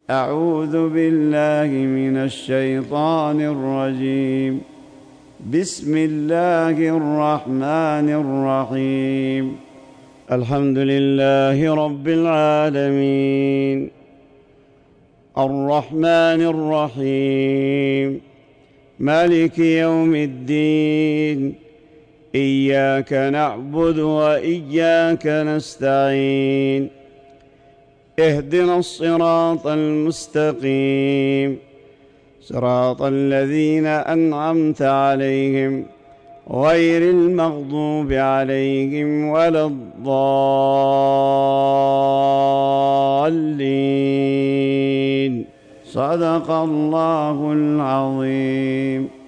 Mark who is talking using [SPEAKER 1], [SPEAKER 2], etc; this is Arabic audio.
[SPEAKER 1] أعوذ بالله من الشيطان الرجيم. بسم الله الرحمن الرحيم. الحمد لله رب العالمين، الرحمن الرحيم، مالك يوم الدين، إياك نعبد وإياك نستعين، اهدنا الصراط المستقيم، صراط الذين أنعمت عليهم غير المغضوب عليهم ولا الضالين. صدق الله العظيم.